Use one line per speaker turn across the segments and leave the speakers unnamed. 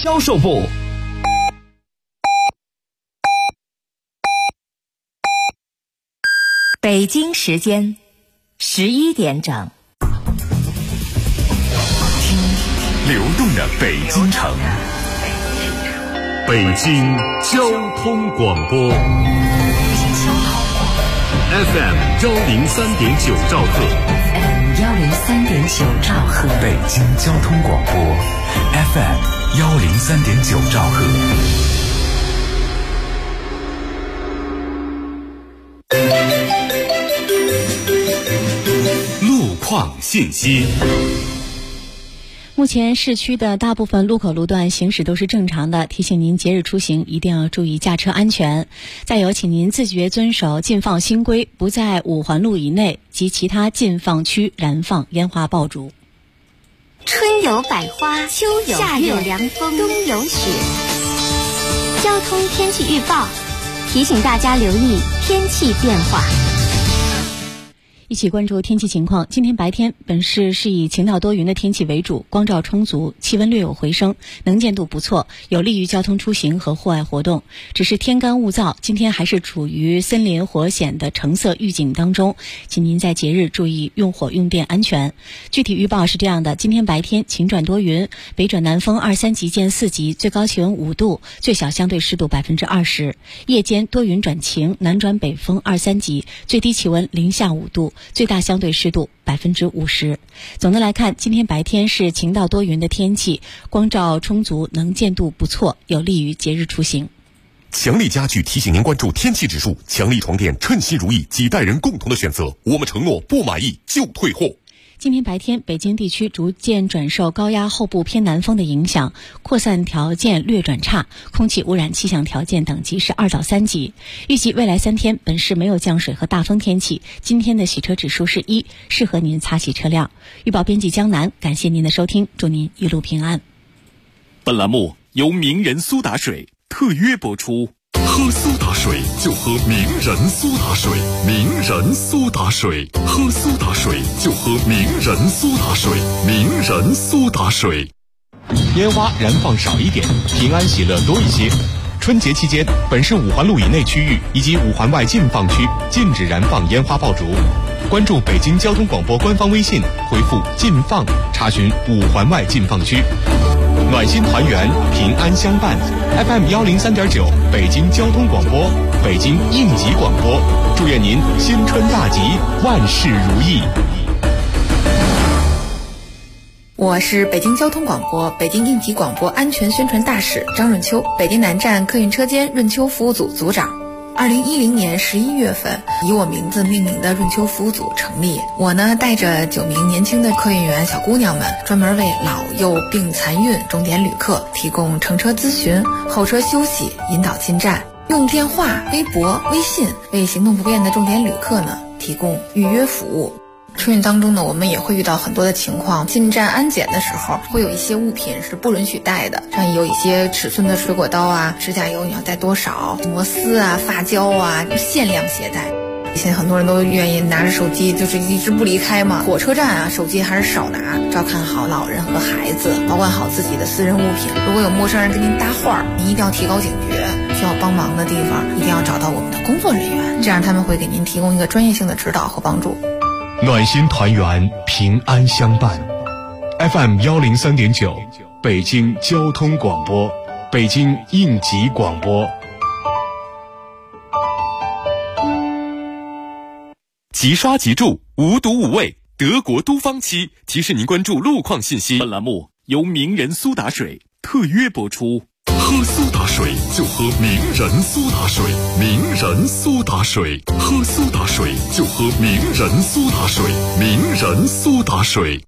销售部。
北京时间11点整。
听流动的北京城，北京交通广播 FM 103.9兆赫，
103.9兆赫，
北京交通广播 FM 103.9兆赫。路况信息。
目前市区的大部分路口路段行驶都是正常的，提醒您节日出行一定要注意驾车安全。再有，请您自觉遵守禁放新规，不在5环路以内及其他禁放区燃放烟花爆竹。
春有百花，秋有夏有凉风，冬有雪。交通天气预报提醒大家留意天气变化。
一起关注天气情况。今天白天，本市是以晴到多云的天气为主，光照充足，气温略有回升，能见度不错，有利于交通出行和户外活动。只是天干物燥，今天还是处于森林火险的橙色预警当中，请您在节日注意用火用电安全。具体预报是这样的：今天白天晴转多云，北转南风2、3级见4级，最高气温5度，最小相对湿度20%。夜间多云转晴，南转北风2、3级，最低气温零下5度。最大相对湿度50%。总的来看，今天白天是晴到多云的天气，光照充足，能见度不错，有利于节日出行。
强力家具提醒您关注天气指数，强力床垫称心如意，几代人共同的选择，我们承诺不满意就退货。
今天白天，北京地区逐渐转受高压后部偏南风的影响，扩散条件略转差，空气污染气象条件等级是2到3级。预计未来3天，本市没有降水和大风天气。今天的洗车指数是1，适合您擦洗车辆。预报编辑江南，感谢您的收听，祝您一路平安。
本栏目由名人苏打水特约播出。喝苏打水就喝名人苏打水，名人苏打水，喝苏打水就喝名人苏打水，名人苏打水。
烟花燃放少一点，平安喜乐多一些。春节期间，本市5环路以内区域以及5环外禁放区禁止燃放烟花爆竹。关注北京交通广播官方微信，回复禁放查询5环外禁放区。暖心团圆，平安相伴。FM 103.9，北京交通广播，北京应急广播，祝愿您新春大吉，万事如意。
我是北京交通广播、北京应急广播安全宣传大使张润秋，北京南站客运车间润秋服务组组长。2010年11月份，以我名字命名的润秋服务组成立。我呢，带着9名年轻的客运员小姑娘们，专门为老幼病残孕重点旅客提供乘车咨询、候车休息、引导进站，用电话、微博、微信为行动不便的重点旅客呢提供预约服务。春运当中呢，我们也会遇到很多的情况，进站安检的时候会有一些物品是不允许带的，像有一些尺寸的水果刀啊、指甲油你要带多少、摩丝啊、发胶啊，限量携带。现在很多人都愿意拿着手机就是一直不离开嘛，火车站啊手机还是少拿，照看好老人和孩子，保管好自己的私人物品。如果有陌生人跟您搭话，您一定要提高警觉，需要帮忙的地方一定要找到我们的工作人员，这样他们会给您提供一个专业性的指导和帮助。
暖心团圆，平安相伴。FM 103.9，北京交通广播，北京应急广播。
即刷即住，无毒无味，德国都方漆提示您关注路况信息。
本栏目由名人苏打水特约播出。喝苏打水就喝名人苏打水，名人苏打水，喝苏打水就喝名人苏打水，名人苏打水。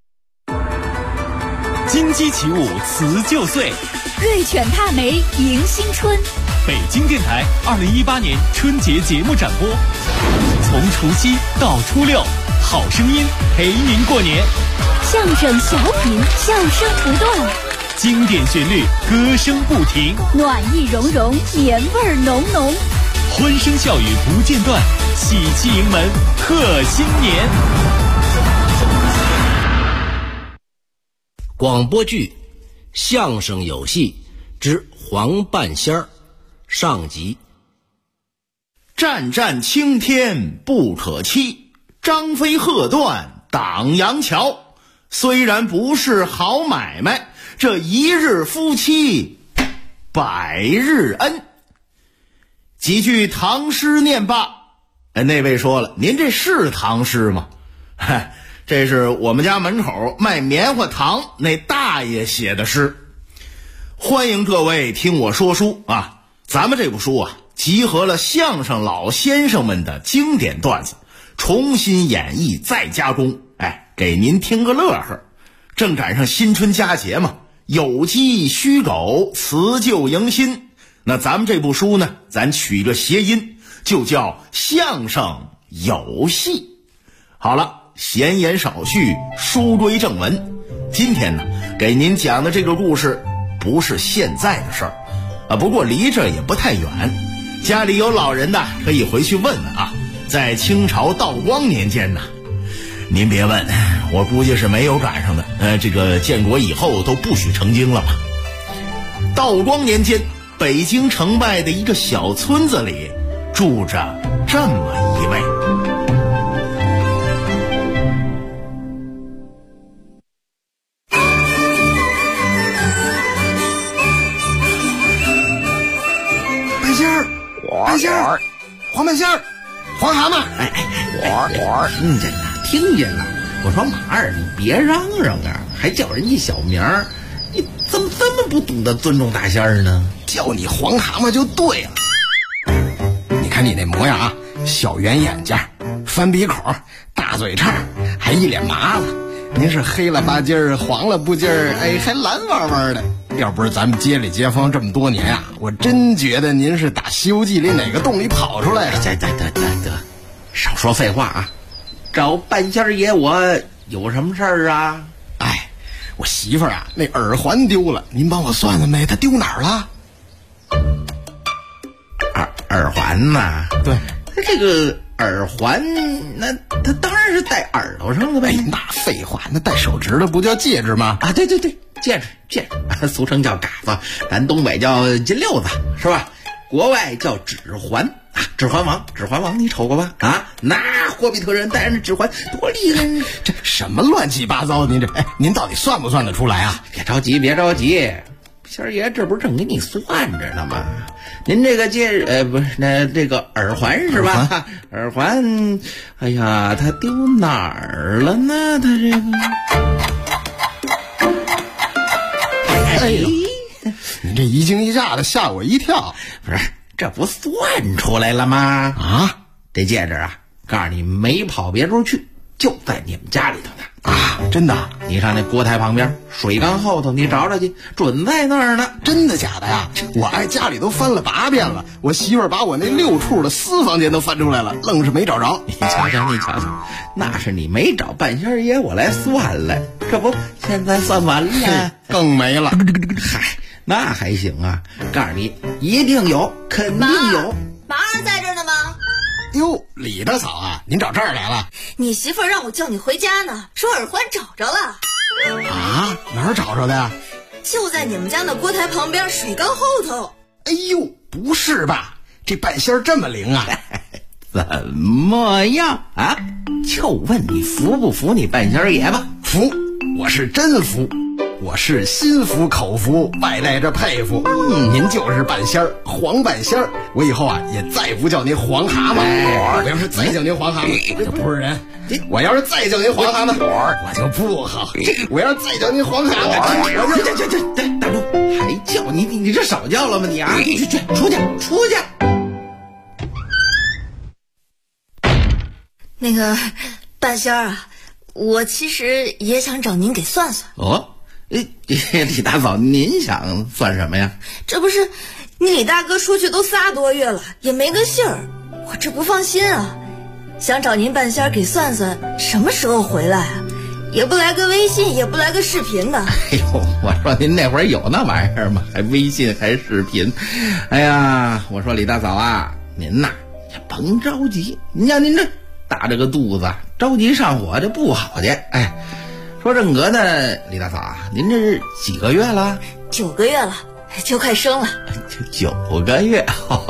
金鸡起舞辞旧岁，
瑞犬踏梅迎新春。
北京电台2018年春节节目展播，从除夕到初六，好声音陪您过年。
相声小品，笑声不断。
经典旋律，歌声不停，
暖意融融，年味浓浓，
欢声笑语不间断，喜气迎门贺新年。
广播剧、相声有戏、 之黄半仙儿上集。
战战青天不可欺，张飞喝断挡阳桥。虽然不是好买卖，这一日夫妻百日恩。几句唐诗念罢，那位说了，您这是唐诗吗？这是我们家门口卖棉花糖那大爷写的诗。欢迎各位听我说书啊！咱们这部书啊，集合了相声老先生们的经典段子，重新演绎再加工，给您听个乐呵。正赶上新春佳节嘛，有鸡虚狗，辞旧迎新。那咱们这部书呢，咱取个谐音，就叫相声有戏。好了，闲言少叙，书归正文。今天呢，给您讲的这个故事不是现在的事儿不过离这也不太远。家里有老人的可以回去问问啊。在清朝道光年间呢，您别问，我估计是没有赶上的。这个建国以后都不许成精了嘛。道光年间，北京城外的一个小村子里住着这么一位。
半仙儿，黄半仙儿，黄蛤蟆，
听见了，听见了。我说马儿，你别嚷嚷啊，还叫人家小名儿，你怎么这么不懂得尊重大仙儿呢？
叫你黄蛤蟆就对了。你看你那模样啊，小圆眼睛，翻鼻口，大嘴叉，还一脸麻子。您是黑了吧唧儿，黄了不唧儿，还蓝汪汪的。要不是咱们街里街坊这么多年啊，我真觉得您是打《西游记》里哪个洞里跑出来的。
得，少说废话啊！找半仙爷我有什么事儿啊？
我媳妇儿啊，那耳环丢了，您帮我算算呗，她丢哪儿了？
耳环呐？
对，
这个耳环，那它当然是戴耳朵上的呗。
那废话，那戴手指的不叫戒指吗？
对，戒指，俗称叫嘎子，咱东北叫金溜子，是吧？国外叫指环指环王，你瞅过吧？那霍比特人戴着指环多厉害！
这什么乱七八糟的？您到底算不算得出来啊？
别着急，仙儿爷这不是正给你算着呢吗？您这个戒指，不是那这个耳环是吧？耳环，哎呀，它丢哪儿了呢？它这个。
你这一惊一乍的吓我一跳。
不是，这不算出来了吗？这戒指啊，告诉你没跑别处去，就在你们家里头呢。
真的？
你上那锅台旁边水缸后头，你找找去，准在那儿呢。
真的假的呀？我家里都翻了8遍了，我媳妇儿把我那6处的私房钱都翻出来了，愣是没找着。
你瞧瞧，那是你没找半仙爷我来算了，这不现在算完了，
更没了。
那还行啊！告诉你，一定有，肯定有。
马儿在这儿呢吗？
哟，李大嫂啊，您找这儿来了？
你媳妇儿让我叫你回家呢，说耳环找着了。
哪儿找着的呀？
就在你们家那锅台旁边水缸后头。
哎呦，不是吧？这半仙儿这么灵啊？
怎么样啊？就问你服不服你半仙爷吧？
服，我是真服。我是心服口服，外带着佩服。您就是半仙儿，黄半仙儿。我以后啊也再不叫您黄蛤蟆。我要是再叫您黄蛤蟆，我就不是人。我要是再叫您黄蛤蟆，我就不好。我要是再叫您黄蛤蟆，
大叔还叫你这少叫了吗你啊？去出去。
那个半仙儿啊，我其实也想找您给算算。
李大嫂，您想算什么呀？
这不是你李大哥出去都3多月了，也没个信儿，我这不放心啊，想找您半仙儿给算算什么时候回来啊，也不来个微信，也不来个视频的。
我说您那会儿有那玩意儿吗？还微信还视频？我说李大嫂啊，您呐也甭着急，您像您这大着个肚子，着急上火这不好去。说正格呢，李大嫂啊，您这是几个月了？
9个月了， 就快生了。
9个月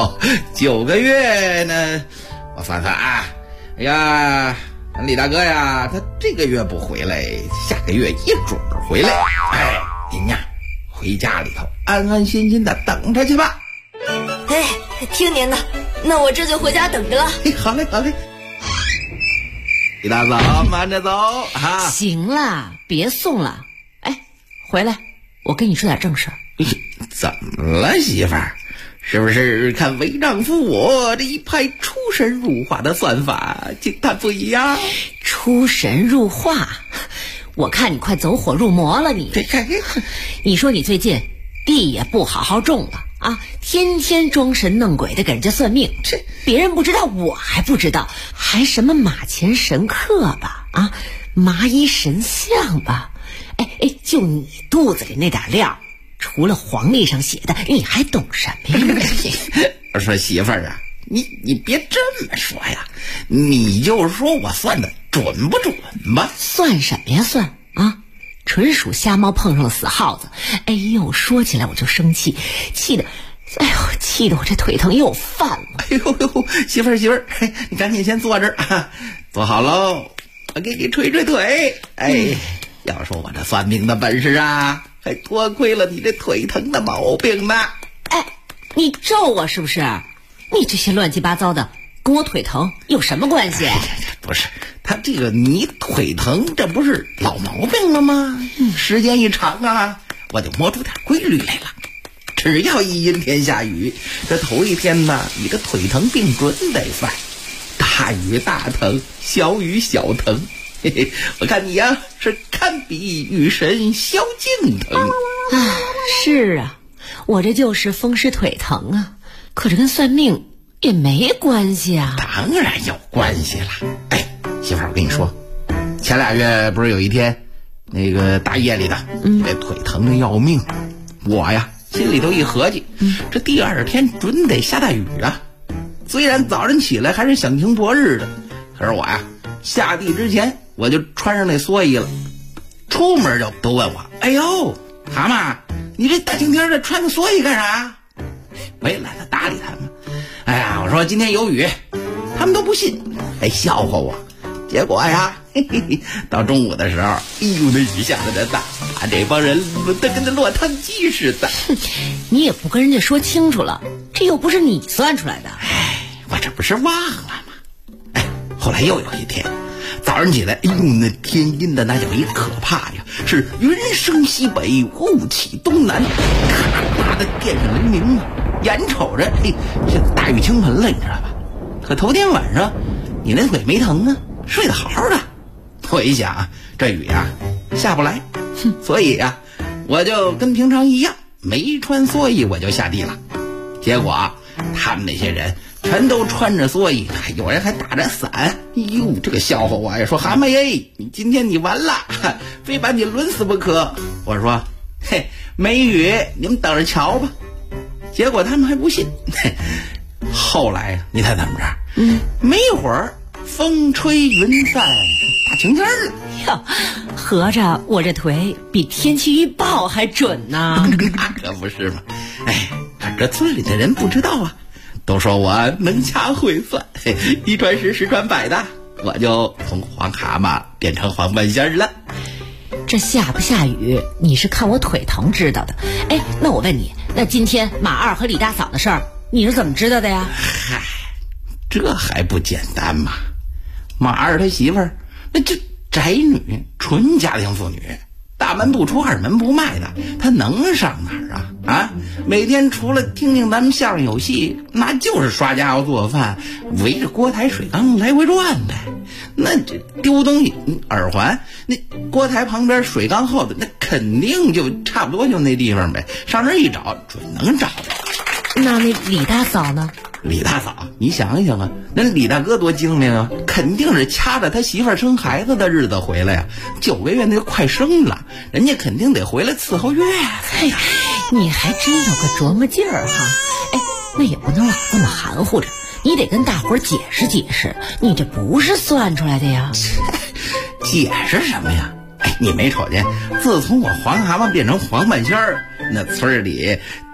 ，9个月呢？我算算啊，哎呀，李大哥呀，他这个月不回来，下个月一准回来。哎，您呀，回家里头安安心心的等着去吧。
哎，听您的，那我这就回家等着了。
好嘞，好嘞。李大嫂，慢着走啊！
行了，别送了。哎，回来，我跟你说点正事儿。
怎么了，媳妇儿？是不是看为丈夫我这一派出神入化的算法，惊叹不已呀？
出神入化？我看你快走火入魔了你！你说你最近地也不好好种了啊，天天装神弄鬼的给人家算命，这别人不知道我还不知道，还什么马前神客吧，啊，麻衣神像吧，哎，就你肚子里那点料，除了黄历上写的，你还懂什么呀？
我说媳妇儿啊，你别这么说呀，你就说我算的准不准吧？
算什么呀算啊？纯属瞎猫碰上了死耗子。哎呦，说起来我就生气，气得我这腿疼又犯了。
哎呦，媳妇儿，你赶紧先坐这儿啊，坐好喽，我给你捶捶腿。哎，要说我这算命的本事啊，还多亏了你这腿疼的毛病呢。
哎，你咒我是不是？你这些乱七八糟的跟我腿疼有什么关系？
不是，他这个你腿疼，这不是老毛病了吗？时间一长啊，我就摸出点规律来了。只要一阴天下雨，这头一天呢，你个腿疼病准得犯。大雨大疼，小雨小疼。嘿嘿，我看你呀，是堪比雨神萧敬腾。
啊，是啊，我这就是风湿腿疼啊，可这跟算命也没关系啊。
当然有关系了。哎，媳妇儿，我跟你说，前2月不是有一天那个大夜里的，这腿疼的要命，我呀心里头一合计，这第2天准得下大雨啊。虽然早上起来还是响晴博日的，可是我呀下地之前我就穿上那蓑衣了，出门就都问我，哎呦，蛤蟆，你这大晴天的穿个蓑衣干啥？我也懒得搭理他们。哎呀，我说今天有雨，他们都不信，还笑话我。结果呀，到中午的时候，哎呦，那雨下的真大，把这帮人轮得跟那落汤鸡似的。
你也不跟人家说清楚了，这又不是你算出来的。
哎，我这不是忘了吗？哎，后来又有一天早上起来，哎呦，那天阴的那叫一可怕呀，是云升西北，雾起东南，咔咔的电闪雷鸣，眼瞅着这大雨倾盆了，你知道吧？可头天晚上你那腿没疼啊，睡得好好的。我一想这雨呀下不来，所以呀我就跟平常一样没穿蓑衣我就下地了。结果他们那些人全都穿着蓑衣，有人还打着伞。哎呦，这个笑话我也说，蛤蟆耶，你今天你完了，非把你抡死不可。我说嘿，没雨你们等着瞧吧。结果他们还不信。后来你猜怎么着？没一会儿风吹云散，大晴天了。
哟，合着我这腿比天气预报还准呢。
那可不是嘛。哎，这村里的人不知道啊，都说我能掐会算，一传十，十传百的，我就从黄蛤蟆变成黄半仙了。
这下不下雨你是看我腿疼知道的。哎，那我问你，那今天马二和李大嫂的事儿你是怎么知道的呀？
嗨，这还不简单吗？马二他媳妇儿那这宅女，纯家庭妇女，大门不出二门不迈的，她能上哪儿啊？啊，每天除了听听咱们相声有戏，那就是刷家伙做饭，围着锅台水缸来回转呗。那这丢东西，耳环，那锅台旁边水缸后的那肯定就差不多就那地方呗，上这一找准能找着。
那李大嫂呢？
李大嫂，你想一想啊，那李大哥多精明啊，肯定是掐着他媳妇儿生孩子的日子回来呀。9个月那就快生了，人家肯定得回来伺候月子呀。
你还真有个琢磨劲儿哈。哎，那也不能老这么含糊着，你得跟大伙儿解释解释，你这不是算出来的呀。
解释什么呀？哎，你没瞅见，自从我黄蛤蟆变成黄半仙儿，那村里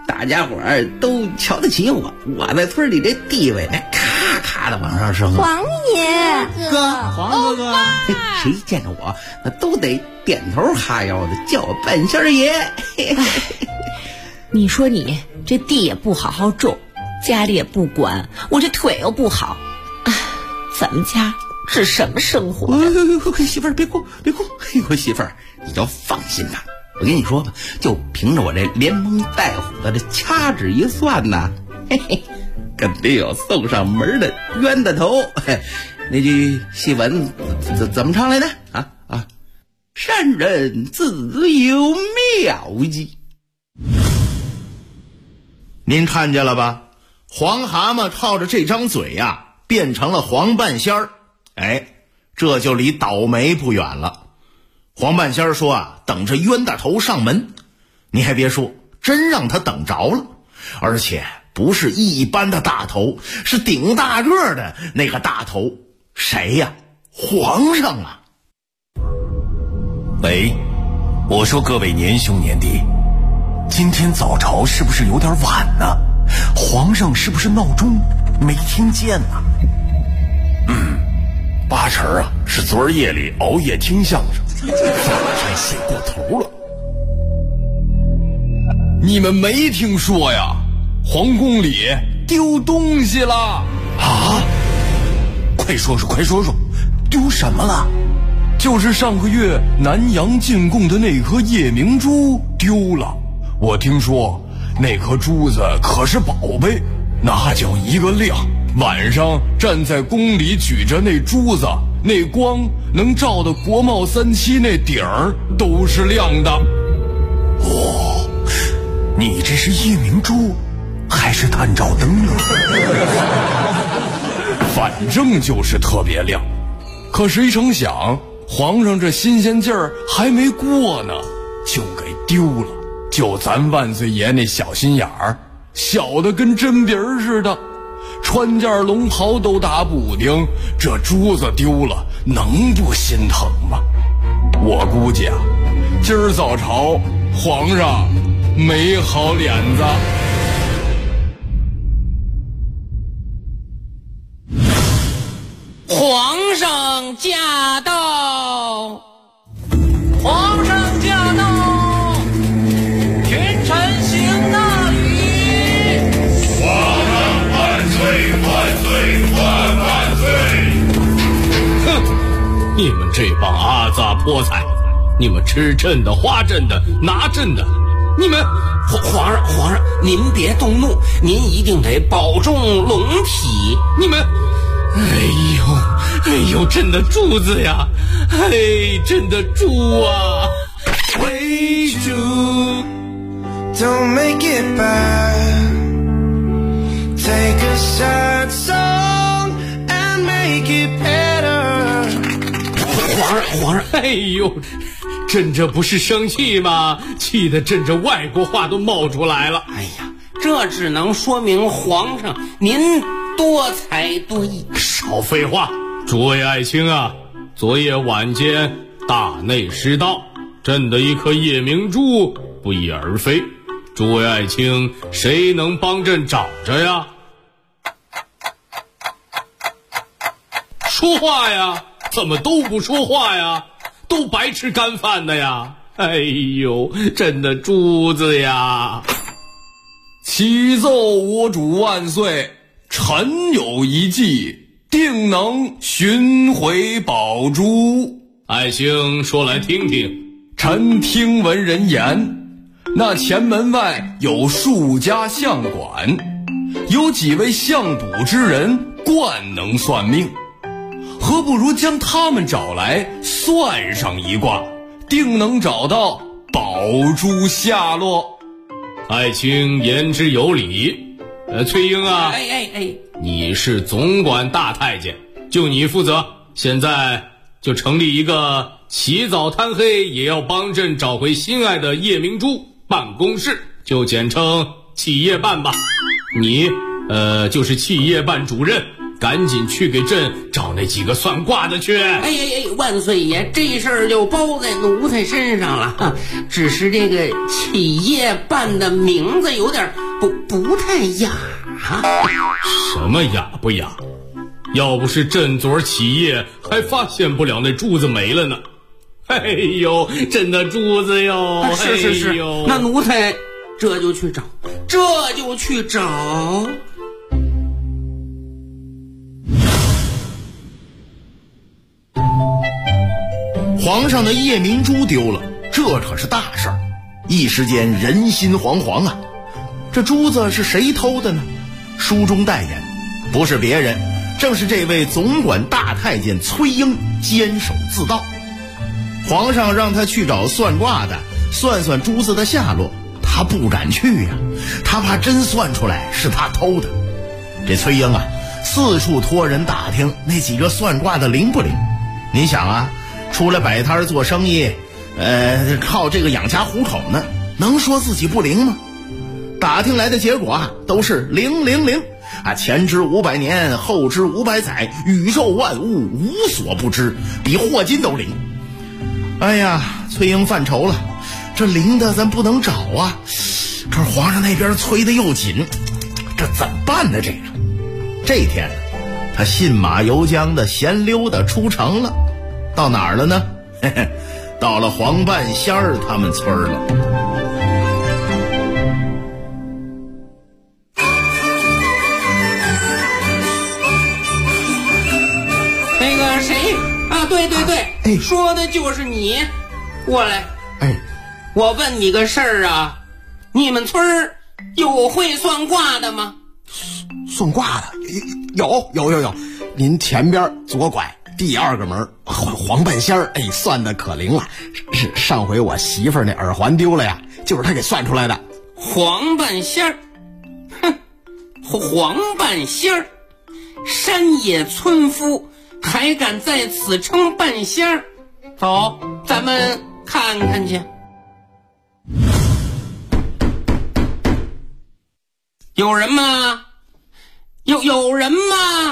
大家伙儿都瞧得起我，我在村里这地位那咔咔的往上升。
黄爷
哥，黄哥哥，谁见着我那都得点头哈腰的叫我半仙爷。
你说你这地也不好好种，家里也不管，我这腿又不好，咱们家是什么生活呀？
媳妇儿别哭别哭，哎呦媳妇儿你就放心吧，我跟你说吧，就凭着我这连蒙带唬的这掐指一算呐，嘿嘿，肯定有送上门的冤大头。那句戏文怎么唱来的啊？善人自有妙计。
您看见了吧？黄蛤蟆靠着这张嘴呀，变成了黄半仙儿。哎，这就离倒霉不远了。黄半仙儿说啊，等着冤大头上门。你还别说，真让他等着了，而且不是一般的大头，是顶大个的那个大头。谁呀？皇上啊！
喂，我说各位年兄年弟，今天早朝是不是有点晚呢？皇上是不是闹钟没听见呢？八成啊是昨儿夜里熬夜听相声，还睡过头了。你们没听说呀？皇宫里丢东西了啊！快说说，快说说，丢什么了？就是上个月南阳进贡的那颗夜明珠丢了。我听说那颗珠子可是宝贝，那叫一个亮。晚上站在宫里举着那珠子，那光能照得国贸37那顶儿都是亮的。哦，你这是夜明珠还是探照灯啊？反正就是特别亮。可谁成想皇上这新鲜劲儿还没过呢，就给丢了。就咱万岁爷那小心眼儿，小的跟针鼻儿似的，穿件龙袍都打补丁，这珠子丢了能不心疼吗？我估计啊，今儿早朝皇上没好脸子。
皇上驾到！皇上驾到！群臣行大礼！
皇上万岁万岁万岁！
哼，你们这帮阿杂泼财，你们吃朕的花朕的拿朕的，你们
皇上，您别动怒，您一定得保重龙体。
你们。哎呦，朕的珠子呀！朕的珠啊！
为主 Don't make it bad Take a sad song and make it better
皇上，哎呦，朕这不是生气吗？气得朕这外国话都冒出来了。
哎呀，这只能说明皇上您多才多艺。
少废话！诸位爱卿啊，昨夜晚间大内失道，朕的一颗夜明珠不翼而飞，诸位爱卿谁能帮朕找着呀？说话呀！怎么都不说话呀？都白吃干饭的呀！哎呦，朕的珠子呀！
启奏我主万岁，臣有一计，定能寻回宝珠。
爱卿说来听听。
臣听闻人言，那前门外有数家相馆，有几位相卜之人惯能算命，何不如将他们找来算上一卦，定能找到宝珠下落。
爱卿言之有理。翠英啊，你是总管大太监，就你负责。现在就成立一个起早贪黑也要帮朕找回心爱的夜明珠办公室，就简称企业办吧。你就是企业办主任，赶紧去给朕找那几个算卦的去。
万岁爷，这事儿就包在奴才身上了。只是这个企业办的名字有点不太雅。
什么雅不雅？要不是振作起夜，还发现不了那珠子没了呢。哎呦，真的珠子哟！
是，那奴才这就去找。
皇上的夜明珠丢了，这可是大事儿，一时间人心惶惶啊！这珠子是谁偷的呢？书中代言，不是别人，正是这位总管大太监崔英监守自盗。皇上让他去找算卦的，算算珠子的下落，他不敢去呀，他怕真算出来是他偷的。这崔英啊，四处托人打听那几个算卦的灵不灵。你想啊，出来摆摊做生意，靠这个养家糊口呢，能说自己不灵吗？打听来的结果啊，都是灵啊，前知500年，后知500载，宇宙万物无所不知，比霍金都灵。哎呀，崔英犯愁了，这灵的咱不能找啊，可是皇上那边催得又紧，这怎么办呢？这天呢，他信马由缰的闲溜达出城了，到哪儿了呢？到了黄半仙儿他们村了。
那个谁啊，对，说的就是你。过来，我问你个事儿啊，你们村儿有会算卦的吗？
算卦的有，您前边左拐第2个门，黄半仙儿，算的可灵了。是上回我媳妇儿那耳环丢了呀，就是他给算出来的。
黄半仙儿，哼，黄半仙儿，山野村夫还敢在此称半仙儿？走，咱们看看去。有人吗？有人吗？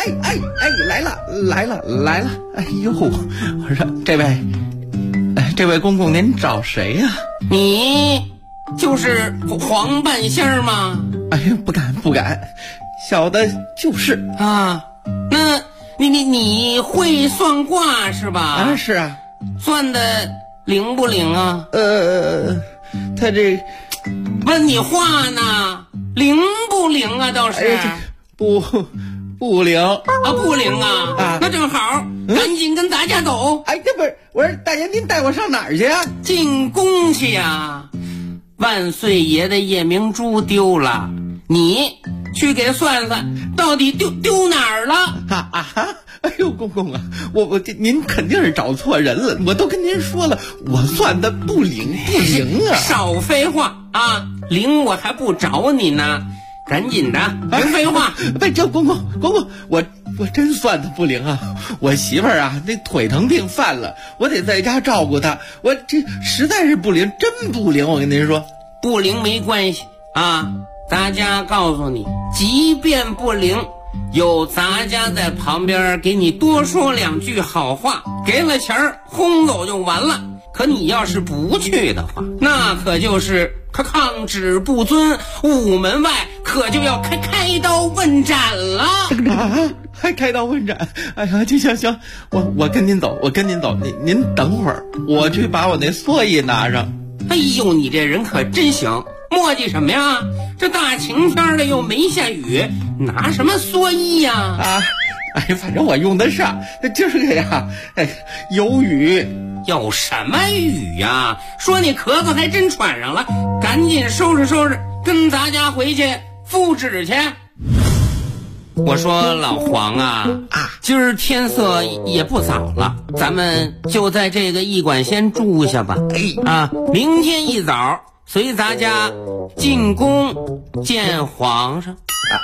来了！哎呦，我说这位公公，您找谁呀？
你就是黄半仙儿吗？
哎呀，不敢，小的就是
啊。那你会算卦是吧？
啊，是啊。
算的灵不灵啊？
他这
问你话呢，灵不灵啊？倒是。
不灵啊，
不灵啊！那正好，赶紧跟大家走。
这不是，我说大爷，您带我上哪儿去啊？
进宫去呀！万岁爷的夜明珠丢了，你去给算算，到底丢哪儿了？
哎呦，公公啊，我您肯定是找错人了，我都跟您说了，我算的不灵啊！
少废话啊！灵我还不找你呢。赶紧的，别废话！
这公公，我真算的不灵啊！我媳妇儿啊，那腿疼病犯了，我得在家照顾她。我这实在是不灵，真不灵！我跟您说，
不灵没关系啊！咱家告诉你，即便不灵，有咱家在旁边给你多说2句好话，给了钱儿轰走就完了。可你要是不去的话，那可就是抗旨不遵，午门外可就要开刀问斩了。
还开刀问斩？哎呀，行，我跟您走，您等会儿，我去把我那蓑衣拿上。
哎呦，你这人可真行，磨叽什么呀？这大晴天的又没下雨，拿什么蓑衣呀？
反正我用得上。今儿个呀，有雨。
有什么雨呀？说你咳嗽还真喘上了，赶紧收拾，跟咱家回去复旨去。我说老黄啊，今儿天色也不早了，咱们就在这个驿馆先住下吧。明天一早随咱家进宫见皇上。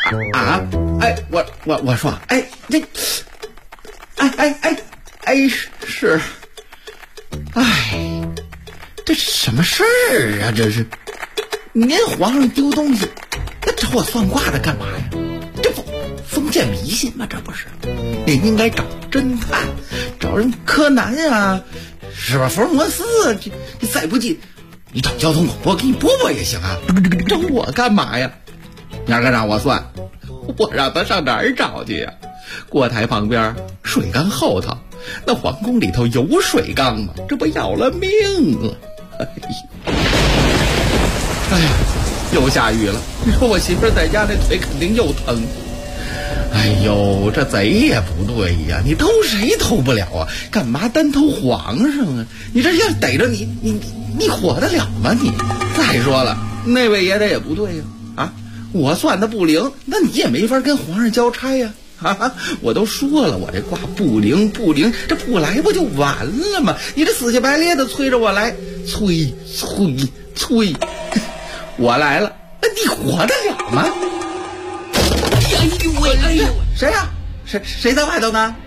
我说，是。这什么事儿啊？这是您皇上丢东西，那找我算卦的干嘛呀？这不封建迷信吗？这不是，您应该找侦探，找人柯南啊，是吧？福尔摩斯，这再不济
你找交通广播给你播播也行啊，找我干嘛呀？你要让我算，我让他上哪儿找去呀？锅台旁边，水缸后头，那皇宫里头有水缸吗？这不要了命了！哎呀，又下雨了，你说我媳妇在家那腿肯定又疼。哎呦，这贼也不对呀！你偷谁偷不了啊？干嘛单偷皇上啊？你这要逮着你活得了吗你？再说了，那位爷的也不对呀！啊，我算的不灵，那你也没法跟皇上交差呀！啊，我都说了，我这卦不灵，这不来不就完了吗？你这死乞白咧的催着我来，催，我来了，那你活得了吗？哎呦，谁呀？谁在外头呢？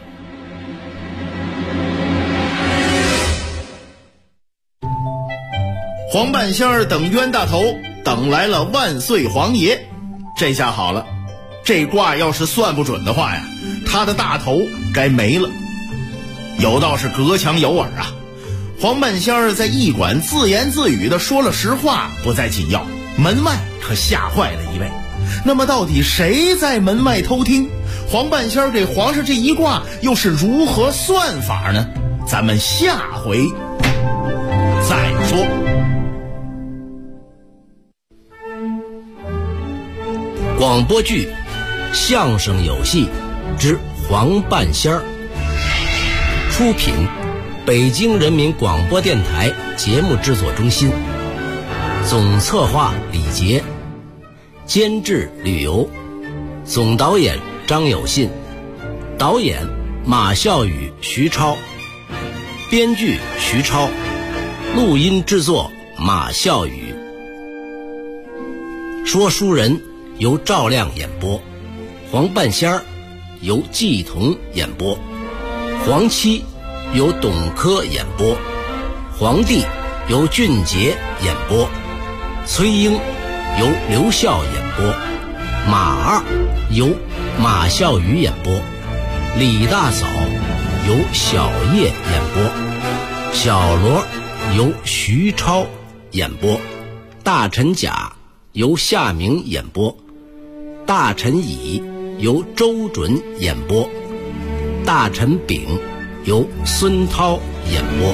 黄半仙儿等冤大头，等来了万岁皇爷。这下好了，这卦要是算不准的话呀，他的大头该没了。有道是隔墙有耳啊，黄半仙儿在驿馆自言自语的说了实话，不再紧要，门外可吓坏了一位。那么到底谁在门外偷听？黄半仙儿给皇上这一卦又是如何算法呢？咱们下回再说。
广播剧《相声有戏之黄半仙儿》，出品北京人民广播电台节目制作中心，总策划李杰，监制吕游，总导演张有信，导演马孝宇、徐超，编剧徐超，录音制作马孝宇。说书人由赵亮演播，黄半仙儿由季彤演播，黄七由董珂演播，黄帝由俊杰演播，崔英由刘笑演播，马二由马孝宇演播，李大嫂由小叶演播，小罗由徐超演播，大臣甲由夏明演播，大臣乙由周准演播，大臣丙由孙涛演播。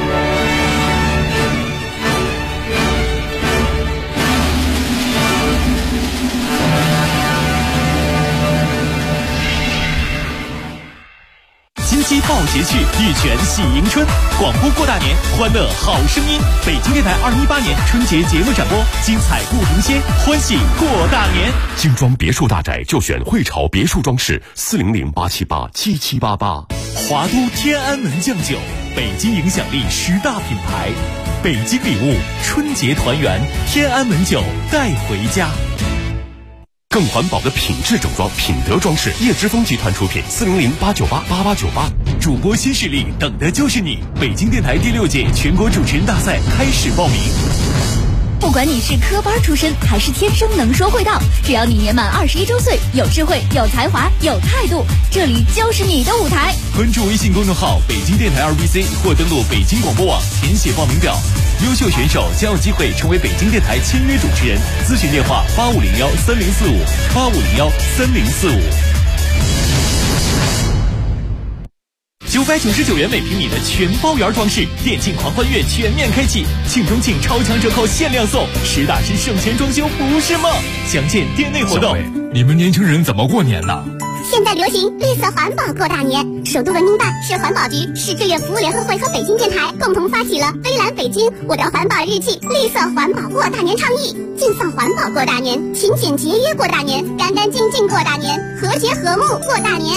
金鸡报捷趣，玉泉喜迎春，广播过大年，欢乐好声音。北京电台2018年春节节目展播，精彩不停歇，欢喜过大年。
精装别墅大宅就选汇潮别墅装饰，400-878-7788。
华都天安门酱酒，北京影响力10大品牌，北京礼物，春节团圆，天安门酒带回家。
更环保的品质整装，品德装饰，叶之峰集团出品，400-898-8898。
主播新势力，等的就是你！北京电台第6届全国主持人大赛开始报名。
不管你是科班出身还是天生能说会道，只要你年满21周岁，有智慧、有才华、有态度，这里就是你的舞台。
关注微信公众号北京电台2BC 或登录北京广播网填写报名表，优秀选手将有机会成为北京电台签约主持人。咨询电话8501-3045，8501-3045。999元每平米的全包圆装饰，电竞狂欢月全面开启，庆中庆超强折扣限量送，实打实省钱装修不是梦。详见店内活动。
你们年轻人怎么过年呢？
现在流行绿色环保过大年，首都文明办、市环保局、市志愿服务联合会和北京电台共同发起了微蓝北京我的环保日记绿色环保过大年倡议，尽放环保过大年，勤俭节约过大年，干干净净过大年，和谐和睦过大年。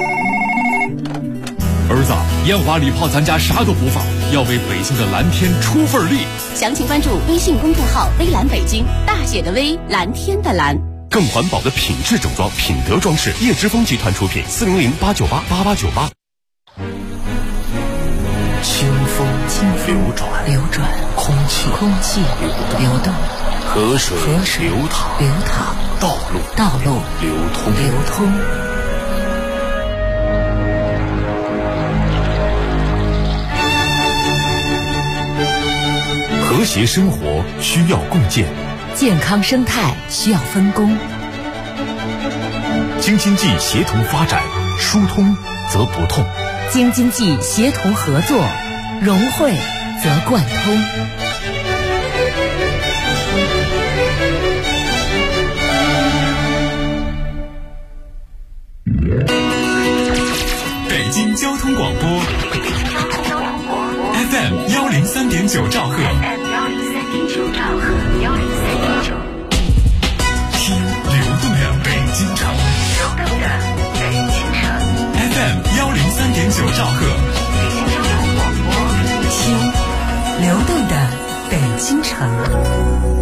儿子，烟花礼炮咱家啥都不放，要为北京的蓝天出份力。
详情关注微信公众号微蓝北京，大写的微，蓝天的蓝。
更环保的品质整装，品德装饰，叶之峰集团出品，400-898-8898。
清风流转，空气
流动，
河水流淌，道路流通。
和谐生活需要共建，
健康生态需要分工。
京津冀协同发展，疏通则不痛；
京津冀协同合作，融汇则贯通。
北京交通广播 FM 103.9兆赫，听流动的北京城。FM 103.9兆赫，
听流动的北京城。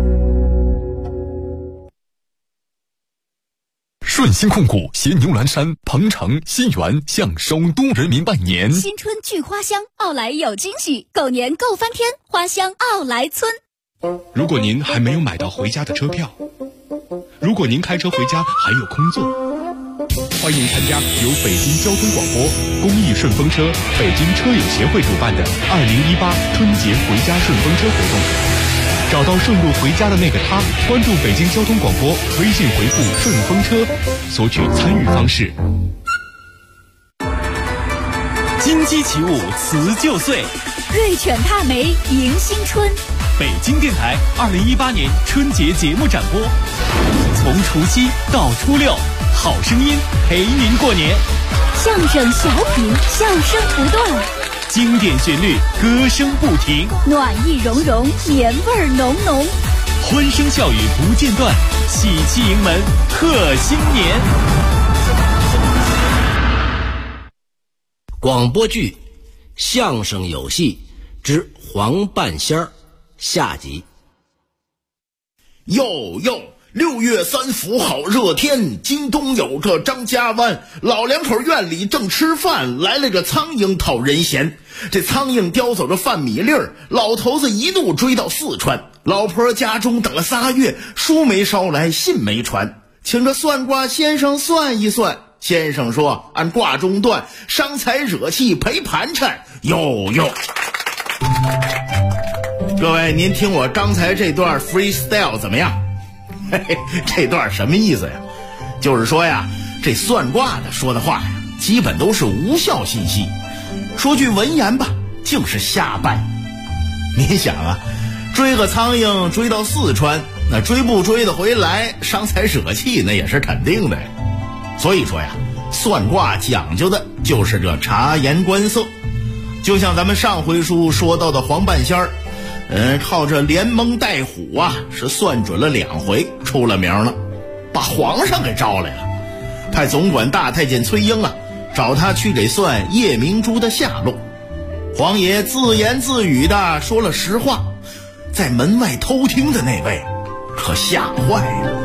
顺鑫控股携牛栏山、鹏城、新源向首都人民拜年。
新春聚花香，奥莱有惊喜，狗年够翻天，花香奥莱村。
如果您还没有买到回家的车票，如果您开车回家还有空座，欢迎参加由北京交通广播、公益顺风车、北京车友协会主办的2018春节回家顺风车活动。找到顺路回家的那个他，关注北京交通广播，微信回复顺风车，索取参与方式。
金鸡起舞辞旧岁，
瑞犬踏梅迎新春。
北京电台2018年春节节目展播，从除夕到初六，好声音陪您过年。
相声小品，笑声不断。
经典旋律，歌声不停，
暖意融融，年味浓浓，
欢声笑语不间断，喜气迎门贺新年。
广播剧《相声有戏之黄半仙儿》下集。
哟，6月3伏好热天，京东有个张家湾，老两口院里正吃饭，来了个苍蝇讨人嫌。这苍蝇叼走了饭米粒儿，老头子一路追到四川，老婆家中等了3月，书没捎来，信没传，请这算卦先生算一算。先生说，按卦中断，伤财惹气赔盘缠。哟，各位，您听我刚才这段 freestyle 怎么样？嘿嘿，这段什么意思呀？就是说呀，这算卦的说的话呀，基本都是无效信息。说句文言吧，就是瞎掰。你想啊，追个苍蝇追到四川，那追不追得回来，伤财惹气那也是肯定的呀。所以说呀，算卦讲究的就是这察言观色。就像咱们上回书说到的黄半仙儿，靠着连蒙带唬啊，是算准了2回，出了名了，把皇上给招来了，派总管大太监崔英啊，找他去给算夜明珠的下落。皇爷自言自语的说了实话，在门外偷听的那位可吓坏了。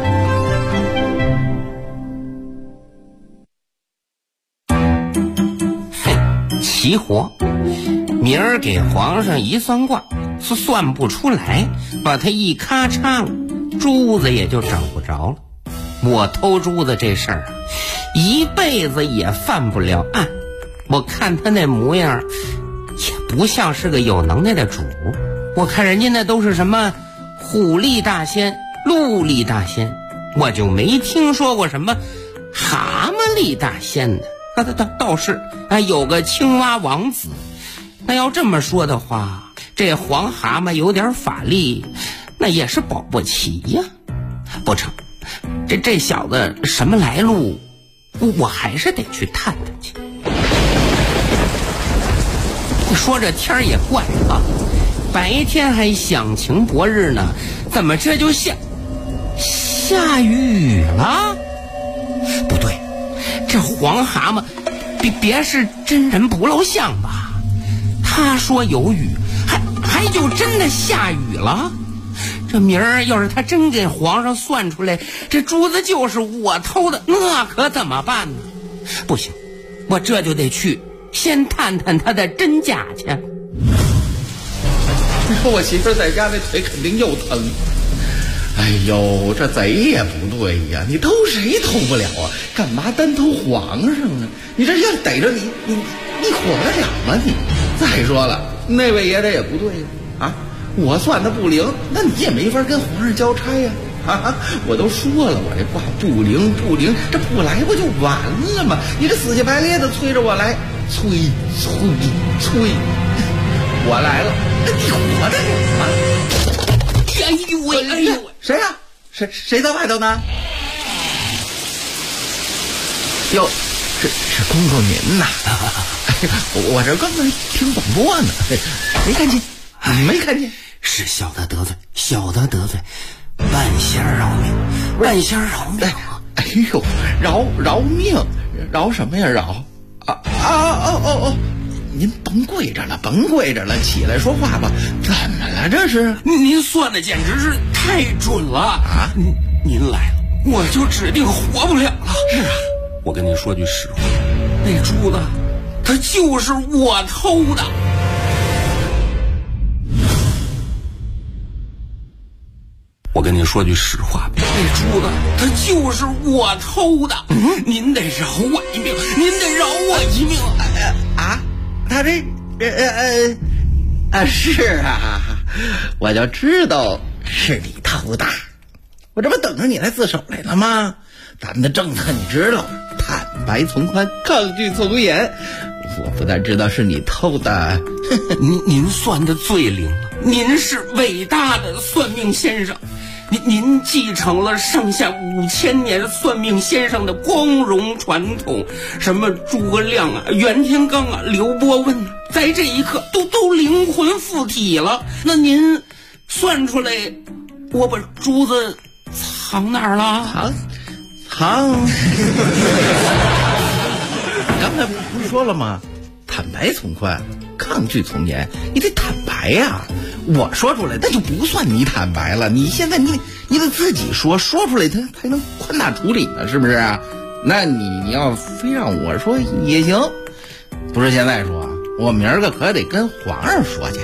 齐活，明儿给皇上一算卦，算不出来，把他一咔嚓了，珠子也就找不着了。我偷珠子这事儿啊，一辈子也犯不了案。我看他那模样，也不像是个有能耐的主。我看人家那都是什么虎力大仙、鹿力大仙，我就没听说过什么蛤蟆力大仙的。倒是有个青蛙王子。那要这么说的话，这黄蛤蟆有点法力，那也是保不齐呀。不成，这小子什么来路，我还是得去探探去。说这天儿也怪啊，白天还响晴博日呢，怎么这就下雨了？不对，这黄蛤蟆别是真人不露相吧？他说有雨，还就真的下雨了。这明儿要是他真给皇上算出来，这珠子就是我偷的，那可怎么办呢？不行，我这就得去先探探他的真假去。
你说我媳妇在家那腿肯定又疼。哎呦，这贼也不对呀！你偷谁偷不了啊？干嘛单偷皇上呢？你这要逮着你火得了吗你？再说了，那位爷爷也不对呀！啊， 我算的不灵，那你也没法跟皇上交差呀。我都说了，我这卦不灵，这不来不就完了吗？你这死乞白咧的催着我来，催，我来了，你活着呢？哎呦喂！谁呀？谁在外头呢？哟，是公公您呐！我这刚才听广播呢，没看见，你没看见？
是小的得罪，半仙儿饶命，半仙儿饶命！
哎呦，饶命，饶什么呀？饶哦！您甭跪着了，起来说话吧。怎么了这是？
您算的简直是太准了啊！您来了，我就指定活不了了。
是啊，
我跟您说句实话，那珠子它就是我偷的。我跟您说句实话，那珠子它就是我偷的。您得饶我一命，
他这是啊，我就知道是你偷的，我这不等着你来自首来了吗？咱们的政策你知道，坦白从宽，抗拒从严。我不但知道是你偷的，
您算的最灵了，您是伟大的算命先生。您继承了上下5000年算命先生的光荣传统，什么诸葛亮啊、袁天罡啊、刘伯温啊，在这一刻都灵魂附体了。那您算出来，我把珠子藏哪儿了？
藏。刚才不是说了吗？坦白从宽，抗拒从严，你得坦白呀。我说出来那就不算你坦白了，你现在你得自己说出来，他才能宽大处理呢，是不是啊？那你要非让我说也行，不是现在说，我明儿个可得跟皇上说去。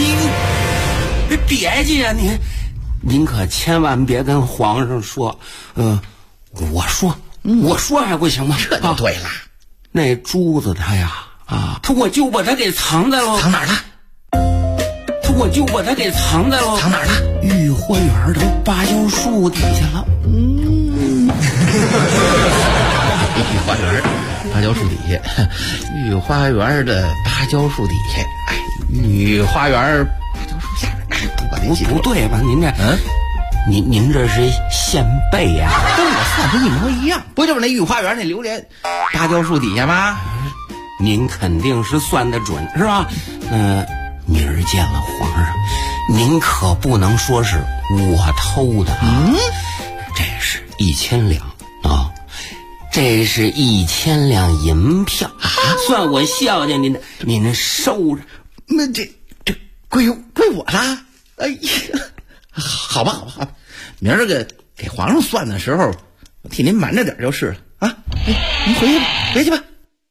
别介啊您可千万别跟皇上说，我说还不行吗？
这就对了。
那珠子他呀我就把它给藏在了。
藏哪儿了？
我就把它给藏在了。
藏哪儿了？
御花园的芭蕉树底下了。
御花园芭蕉树底下，御花园的芭蕉树底下，御花园芭蕉树下面。
不对吧？您这您这是现背呀？
跟我算的一模一样，不就是那御花园那榴莲芭蕉树底下吗？
您肯定是算得准是吧？明儿见了皇上，您可不能说是我偷的啊！这是1000两啊，这是1000两银票啊！算我孝敬您的，您收着。
那这归我了。哎呀，好吧，明儿个给皇上算的时候，我替您瞒着点就是了啊！您回去吧。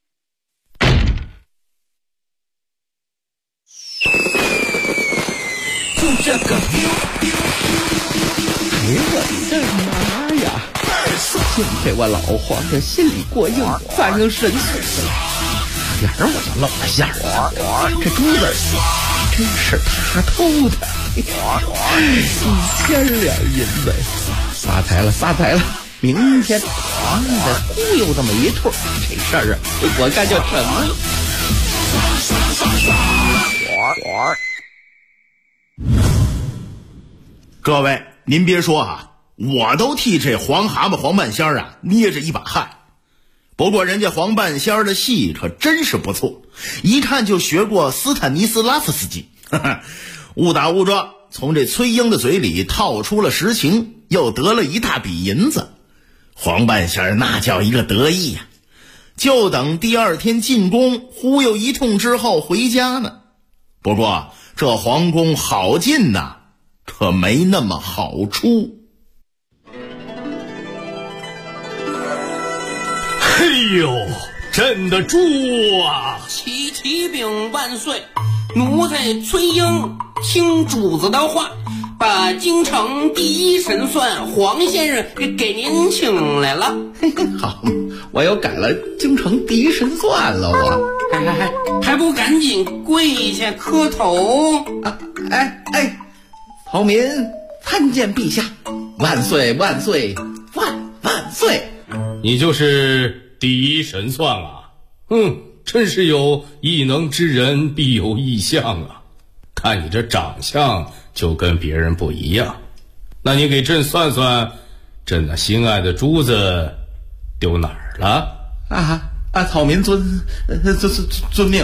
就这个，
我的妈呀！幸亏我老皇上心里过硬，反应神速，差点我就露了馅儿。这珠子真是他偷的，1000两银子，发财了！明天皇上再忽悠这么一通，这事儿啊，我干就成了。
各位，您别说啊，我都替这黄蛤蟆黄半仙啊捏着一把汗。不过人家黄半仙的戏可真是不错，一看就学过斯坦尼斯拉夫斯基，误打误撞从这崔莺的嘴里套出了实情，又得了一大笔银子。黄半仙那叫一个得意呀，就等第2天进宫忽悠一通之后回家呢。不过这皇宫好进呐，可没那么好出。
哎呦，朕的猪啊！
启禀万岁，奴才崔莺听主子的话， 把京城第一神算黄先生给您请来了。
好，我又改了京城第一神算了，我
还不赶紧跪下磕头
啊！哎，曹民参见陛下，万岁万岁万岁！
你就是第一神算啊？真是有异能之人必有异象啊！看你这长相就跟别人不一样，那你给朕算算，朕那心爱的珠子丢哪儿了？
草民遵命。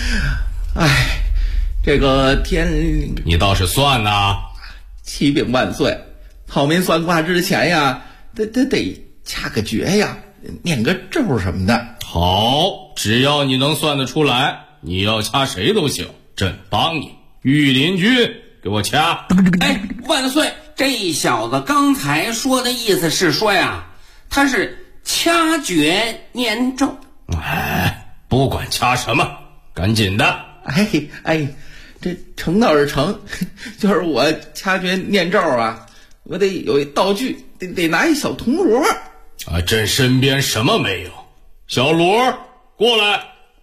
这个天，
你倒是算呐！
启禀万岁，草民算卦之前呀，得掐个诀呀，念个咒什么的。
好，只要你能算得出来，你要掐谁都行，朕帮你。御林军，给我掐！
万岁，这小子刚才说的意思是说呀，他是掐诀念咒。
不管掐什么，赶紧的。
这成倒是成，就是我掐诀念咒啊，我得有一道具，得拿一小铜锣。
朕身边什么没有？小罗，过来。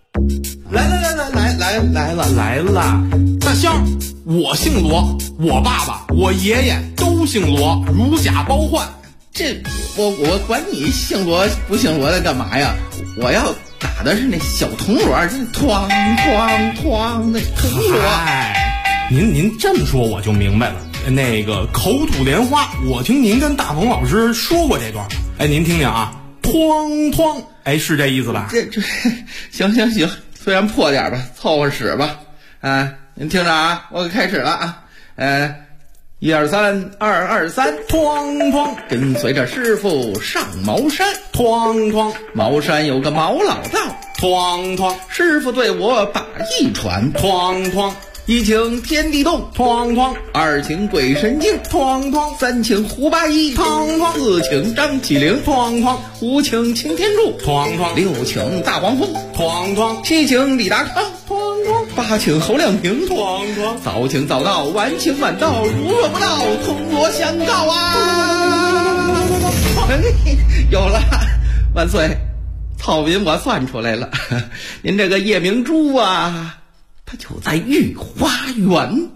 来了，大香，我姓罗，我爸爸、我爷爷都姓罗，如假包换。
这我管你姓罗不姓罗的干嘛呀？我要打的是那小铜锣，这哐哐哐那铜锣。
您这么说我就明白了。那个口吐莲花，我听您跟大鹏老师说过这段。您听听啊，哐哐，是这意思吧？
这行，虽然破点吧，凑合使吧。您听着啊，我开始了啊。1、2、3，2、2、3，
哐哐，
跟随着师傅上茅山，
哐哐，
茅山有个毛老道，
哐哐，
师傅对我把一传，
哐哐，
一请天地洞，
哐哐，
二请鬼神经，
哐哐，
三请胡八一，
哐哐，
四请张起灵，
哐哐，
五请擎天柱，
哐哐，
六请大黄蜂，
哐哐，
七请李达康，
哐哐，
八请侯亮平，
哐哐，
早请早到，晚请晚到，如若不到，铜锣相告啊！有了，万岁，草民我算出来了，您这个夜明珠啊，它就在御花园。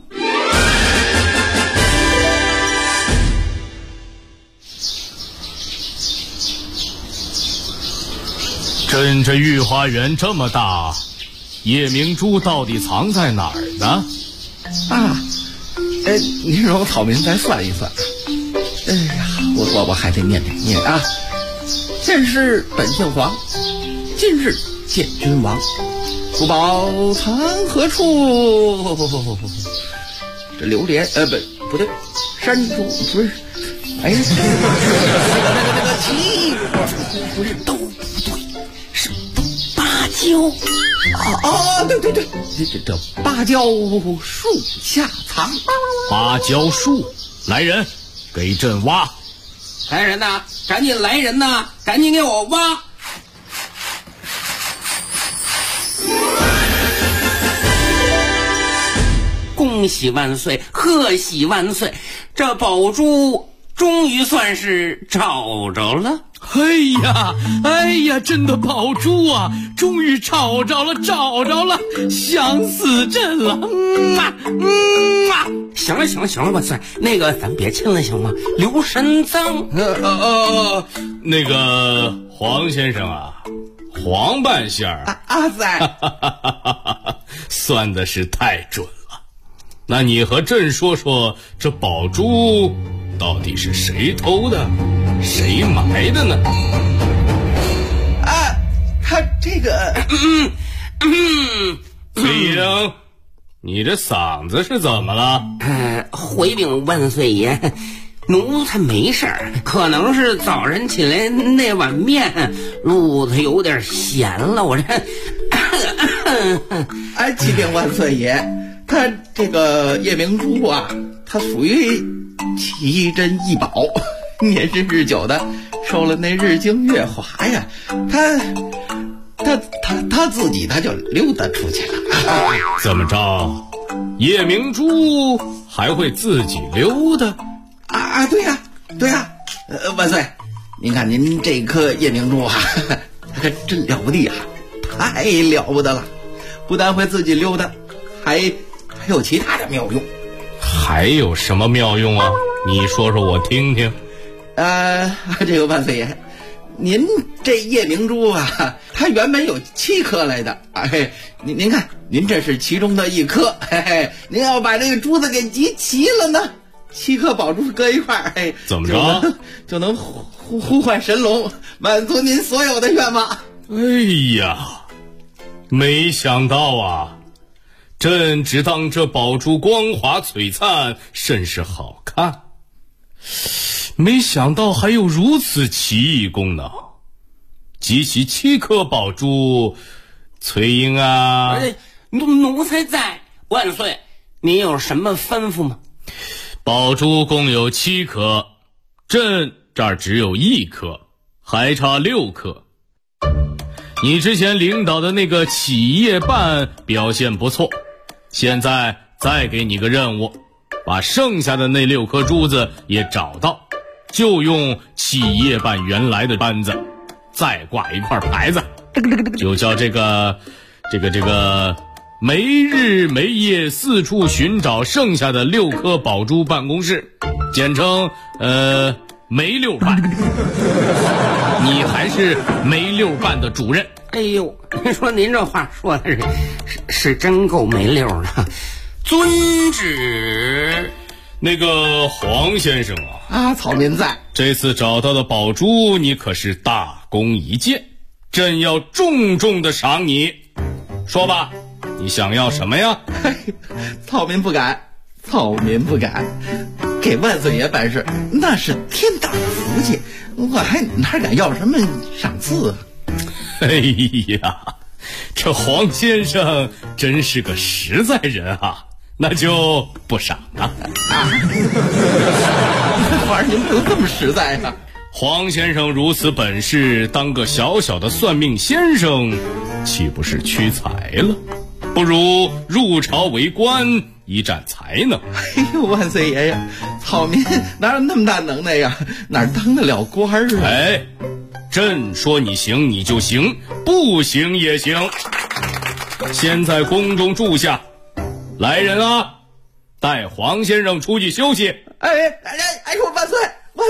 朕这御花园这么大，夜明珠到底藏在哪儿呢？
您让我草民再算一算。我还得念啊！现世本姓黄，今日见君王。珠宝藏何处？这榴莲不对，山猪不是，那个奇不是都不对，是芭蕉。对，这芭蕉树下藏。
芭蕉树，来人，给朕挖！
来人呐，赶紧来人呐，赶紧给我挖！恭喜万岁，贺喜万岁！这宝珠终于算是找着了。
哎呀，朕的宝珠啊，终于找着了，想死朕了！
行了，万岁，那个咱别亲了行吗？留神脏。
那个黄先生啊，黄半仙儿，
阿仔，
算的是太准了。那你和朕说说，这宝珠到底是谁偷的，谁埋的呢？
他这个，
崔英，你这嗓子是怎么了？
回禀万岁爷，奴才没事儿，可能是早晨起来那碗面路子有点咸了，我这。
启禀万岁爷，他这个夜明珠啊，它属于奇珍异宝，年深日久的，受了那日精月华呀，他自己他就溜达出去了。
怎么着？夜明珠还会自己溜达？
对呀，万岁，您看您这颗夜明珠啊，它可真了不地啊，太了不得了，不但会自己溜达，还有其他的妙用。
还有什么妙用啊？你说说我听听。
这个万岁爷，您这夜明珠啊，它原本有7颗来的，您看，您这是其中的1颗，您要把这个珠子给集齐了呢，7颗宝珠搁一块儿，
怎么着
就能呼唤神龙，满足您所有的愿望。
哎呀，没想到啊，朕只当这宝珠光华璀璨，甚是好看，没想到还有如此奇异功能。集齐7颗宝珠，崔英啊，
奴才在。万岁，您有什么吩咐吗？
宝珠共有7颗，朕这儿只有1颗，还差6颗。你之前领导的那个企业办表现不错，现在再给你个任务，把剩下的那6颗珠子也找到，就用企业办原来的班子，再挂一块牌子，就叫这个没日没夜四处寻找剩下的6颗宝珠办公室，简称煤溜办。你还是煤溜办的主任。
哎呦，说您这话说的是真够没溜的。遵旨。
那个黄先生啊，
草民在。
这次找到的宝珠，你可是大功一件，朕要重重的赏你。说吧，你想要什么呀？
草民不敢，给万岁爷办事那是天大的福气，我还哪敢要什么赏赐啊？
哎呀，这黄先生真是个实在人啊，那就不赏了。
皇上您不能这么实在啊。
黄先生如此本事，当个小小的算命先生，岂不是屈才了？不如入朝为官，一展才能。
哎呦，万岁爷呀，草民哪有那么大能耐呀？哪当得了官啊？
哎，朕说你行你就行，不行也行。先在宫中住下。来人啊，带黄先生出去休息。
哎呦，万岁！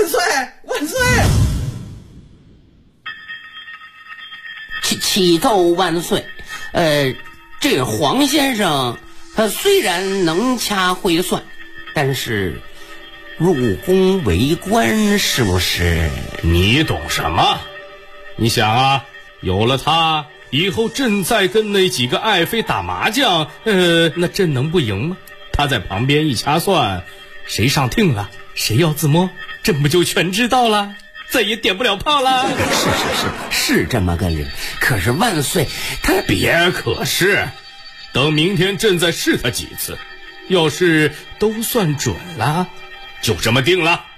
启奏万岁。这黄先生他虽然能掐会算，但是入宫为官是不是？
你懂什么？你想啊，有了他以后，朕再跟那几个爱妃打麻将，那朕能不赢吗？他在旁边一掐算，谁上听了，谁要自摸，朕不就全知道了，再也点不了炮了。
是这么个理。可是万岁他
别可是，等明天朕再试他几次，要是都算准了，就这么定了。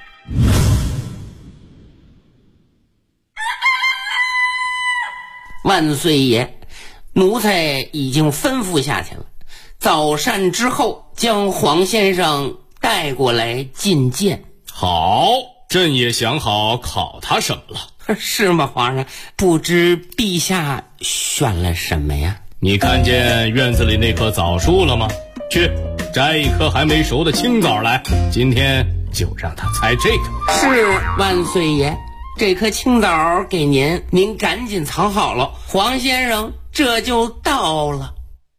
万岁爷，奴才已经吩咐下去了，早膳之后将黄先生带过来觐见。
好，朕也想好考他什么了。
是吗，皇上？不知陛下选了什么呀？
你看见院子里那棵枣树了吗？去摘一颗还没熟的青枣来，今天就让他猜这个。
是万岁爷。这颗青枣给您，您赶紧藏好了，黄先生这就到了。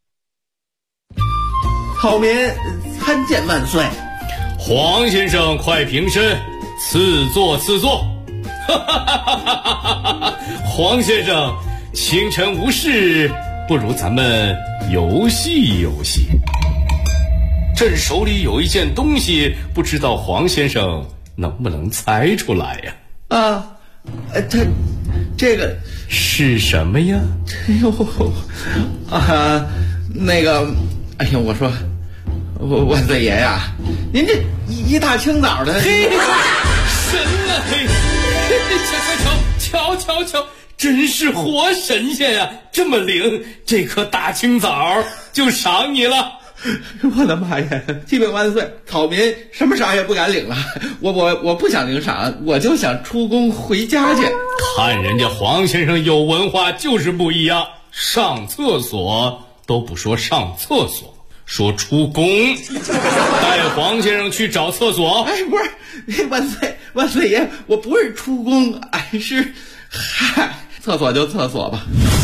草民参见万岁。
黄先生快平身，赐座。黄先生，清晨无事，不如咱们游戏游戏。朕手里有一件东西，不知道黄先生能不能猜出来呀？
这个
是什么呀？
哎呦那个，哎呦，我说万岁爷呀，您这一大清早的，
嘿，神了嘿！瞧，真是活神仙呀！这么灵，这颗大青枣就赏你了。
我的妈呀！启禀万岁，草民什么赏也不敢领了。我不想领赏，我就想出宫回家去。
看人家黄先生有文化就是不一样，上厕所都不说上厕所，说出宫。带黄先生去找厕所。
哎，不是，万岁爷，我不是出宫，是，厕所就厕所吧。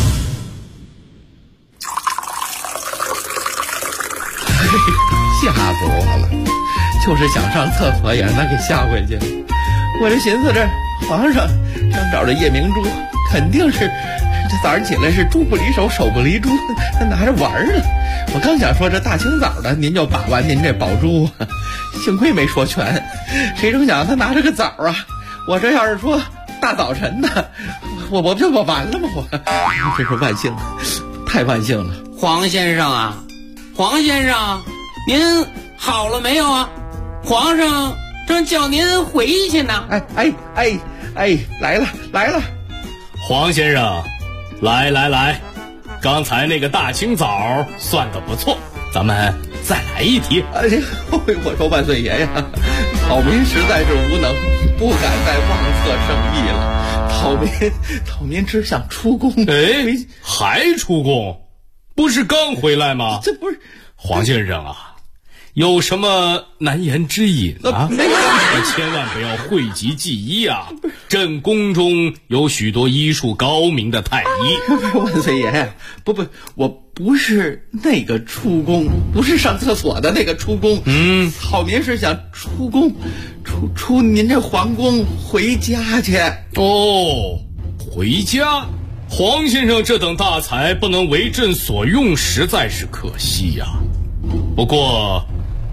吓死我了，就是想上厕所也让他给吓回去了。我这寻思着，皇上想找这夜明珠，肯定是这早上起来是猪不离手，手不离珠，他拿着玩呢。我刚想说这大清早的您就把玩您这宝珠，幸亏没说全，谁成想他拿着个枣啊！我这要是说大早晨的，我完了吗？我真是万幸，太万幸了。
黄先生啊，黄先生，您好了没有啊？皇上正叫您回去呢。
来了。
黄先生，来，刚才那个大清早算得不错，咱们再来一题。
我说万岁爷呀，草民实在是无能，不敢再妄测圣意了。草民只想出宫。
还出宫？不是刚回来吗？
这不是
黄先生啊，有什么难言之隐啊？千万不要讳疾忌医啊！朕宫中有许多医术高明的太医。
万岁爷，我不是那个出宫，不是上厕所的那个出宫。草民是想出宫，出您这皇宫回家去。
回家？黄先生这等大才不能为朕所用，实在是可惜呀。不过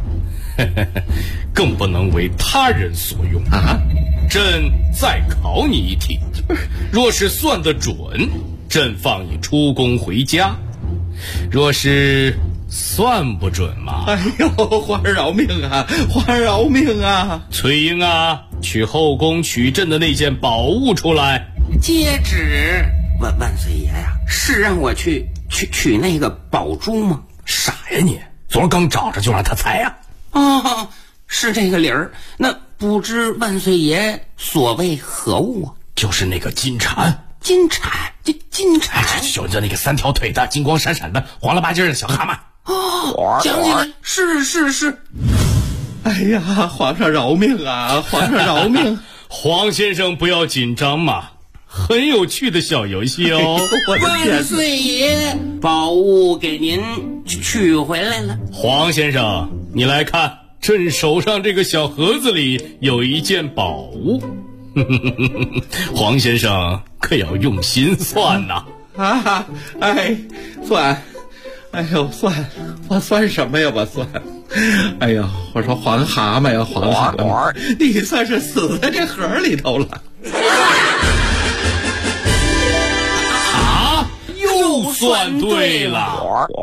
更不能为他人所用啊！朕再考你一题，若是算得准，朕放你出宫回家；若是算不准嘛，
哎呦，皇上饶命啊！皇上饶命啊！
翠英啊，去后宫取朕的那件宝物出来。
接旨。万岁爷呀，是让我去取那个宝珠吗？
傻呀你！昨儿刚找着就让他猜呀！
是这个理儿。那不知万岁爷所谓何物啊？
就是那个金蝉。
金蝉？
就那个三条腿的金光闪闪的黄了吧唧的小蛤蟆。
讲起来是。
哎呀，皇上饶命啊！皇上饶命！
黄先生不要紧张嘛。很有趣的小游戏哦！
万岁爷，宝物给您取回来了。
黄先生，你来看，朕手上这个小盒子里有一件宝物。黄先生可要用心算呐！
算，我算什么呀？我算，哎呦，我说黄蛤蟆呀，黄蛤蟆，你算是死在这盒里头了。
又算对了。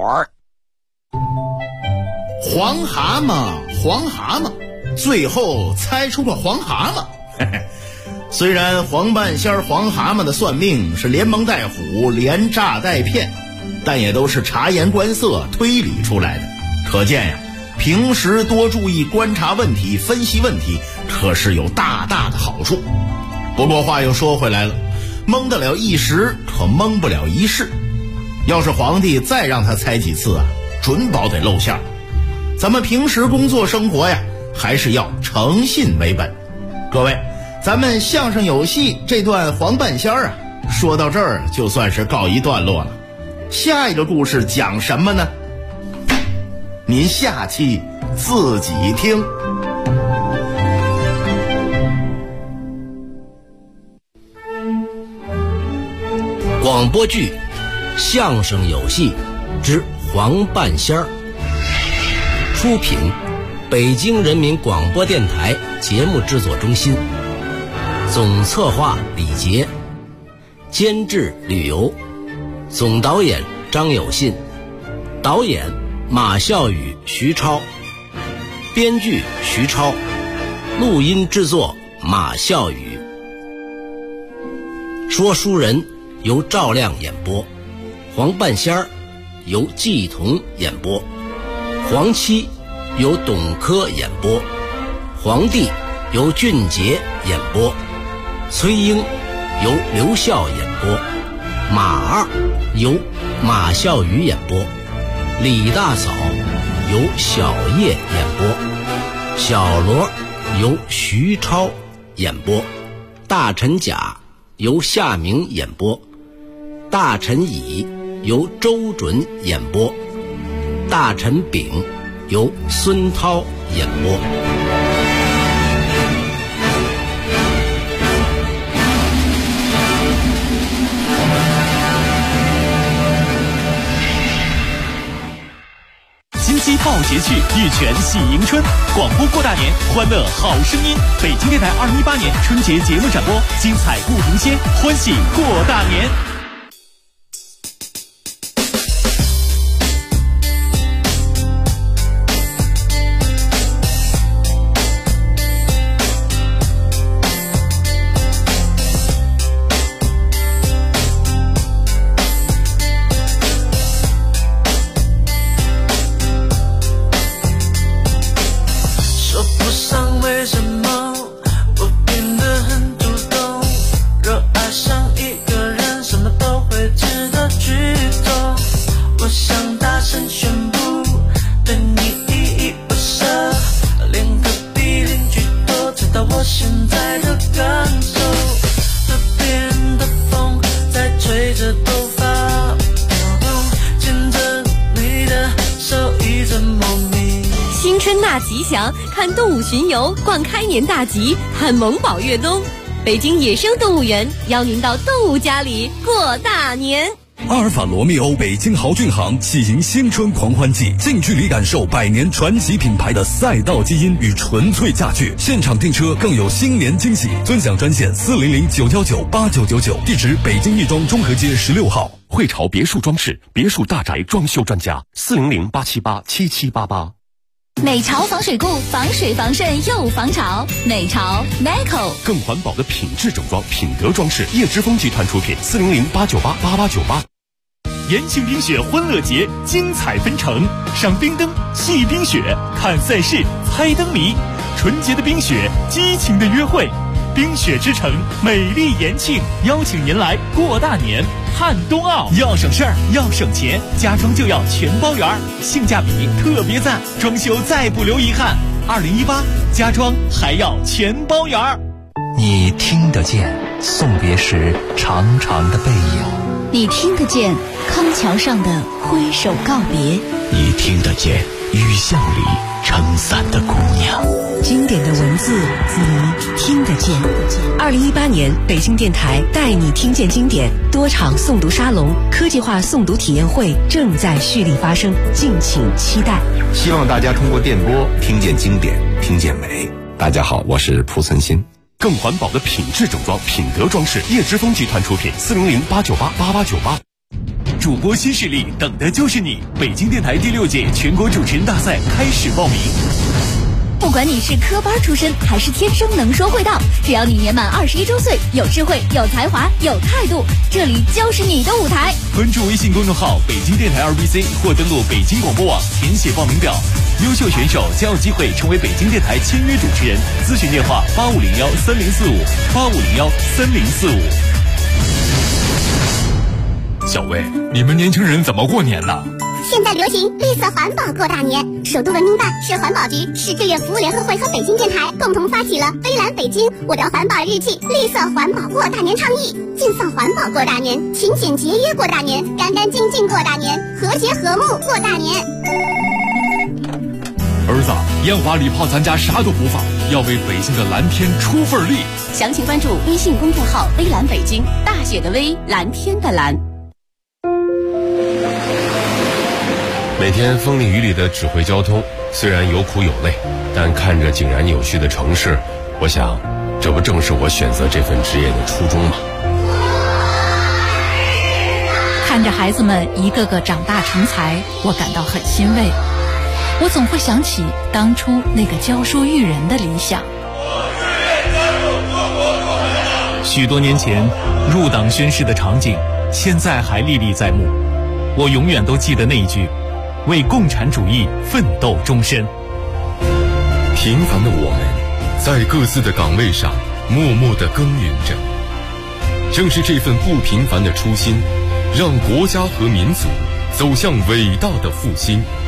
黄蛤蟆，最后猜出了黄蛤蟆。虽然黄半仙黄蛤蟆的算命是连蒙带唬，连诈带骗，但也都是察言观色推理出来的。可见呀，平时多注意观察问题、分析问题，可是有大大的好处。不过话又说回来了，蒙得了一时，可蒙不了一世。要是皇帝再让他猜几次啊，准保得露馅。咱们平时工作生活呀，还是要诚信为本。各位，咱们相声有戏这段黄半仙啊，说到这儿就算是告一段落了。下一个故事讲什么呢？您下期自己听。
广播剧《相声有戏之黄半仙儿》，出品北京人民广播电台节目制作中心，总策划李杰，监制吕游，总导演张有信，导演马孝宇、徐超，编剧徐超，录音制作马孝宇。说书人由赵亮演播，黄半仙儿由季彤演播， 黄七由董珂演播，黄帝由俊杰演播，崔莺由刘笑演播，马二由马孝宇演播，李大嫂由小叶演播，小罗由徐超演播，大臣甲由夏明演播，大臣乙由周准演播，大臣丙由孙涛演播。
金鸡报捷趣，玉泉喜迎春，广播过大年，欢乐好声音。北京电台2018年春节节目展播，精彩不停歇，欢喜过大年。
看动物巡游，逛开年大集，看萌宝越冬。北京野生动物园邀您到动物家里过大年。
阿尔法罗密欧北京豪骏行喜迎新春狂欢季，近距离感受百年传奇品牌的赛道基因与纯粹驾趣，现场订车更有新年惊喜。尊享专线400-919-8999，地址北京亦庄中和街16号。
汇潮别墅装饰，别墅大宅装修专家，400-878-7788。
美潮防水固，防水防渗又防潮。美潮 Meco
更环保的品质整装，品德装饰，叶之峰集团出品，400-898-8898。
延庆冰雪欢乐节精彩纷呈，赏冰灯，戏冰雪，看赛事，猜灯谜，纯洁的冰雪，激情的约会。冰雪之城美丽延庆，邀请您来过大年看冬奥。要省事儿，要省钱，家装就要全包圆，性价比特别赞，装修再不留遗憾。2018家装还要全包圆。
你听得见送别时长长的背影，
你听得见康桥上的挥手告别，
你听得见雨巷里撑伞的姑娘。
经典的文字你听得见。2018年北京电台带你听见经典多场诵读沙龙、科技化诵读体验会正在蓄力发生，敬请期待。
希望大家通过电波听见经典，听见美。大家好，我是蒲存昕。
更环保的品质整装，品德装饰，叶之峰集团出品，400-898-8898。
主播新势力等的就是你！北京电台第6届全国主持人大赛开始报名。
不管你是科班出身还是天生能说会道，只要你年满21周岁，有智慧、有才华、有态度，这里就是你的舞台。
关注微信公众号北京电台2BC 或登录北京广播网填写报名表，优秀选手将有机会成为北京电台签约主持人。咨询电话8501-3045，8501-3045。
小薇，你们年轻人怎么过年呢？
现在流行绿色环保过大年，首都文明办、市环保局、市志愿服务联合会和北京电台共同发起了飞蓝北京我的环保日记绿色环保过大年倡议，尽放环保过大年，勤俭节约过大年，干干净净过大年，和谐和睦过大年。
儿子，烟花礼炮咱家啥都不放，要为北京的蓝天出份力。
详情关注微信公众号微蓝北京，大写的微，蓝天的蓝。
每天风里雨里的指挥交通，虽然有苦有累，但看着井然有序的城市，我想这不正是我选择这份职业的初衷吗？
看着孩子们一个个长大成才，我感到很欣慰。我总会想起当初那个教书育人的理想。
许多年前入党宣誓的场景，现在还历历在目。我永远都记得那一句： 为共产主义奋斗终身。
平凡的我们，在各自的岗位上默默地耕耘着。正是这份不平凡的初心，让国家和民族走向伟大的复兴。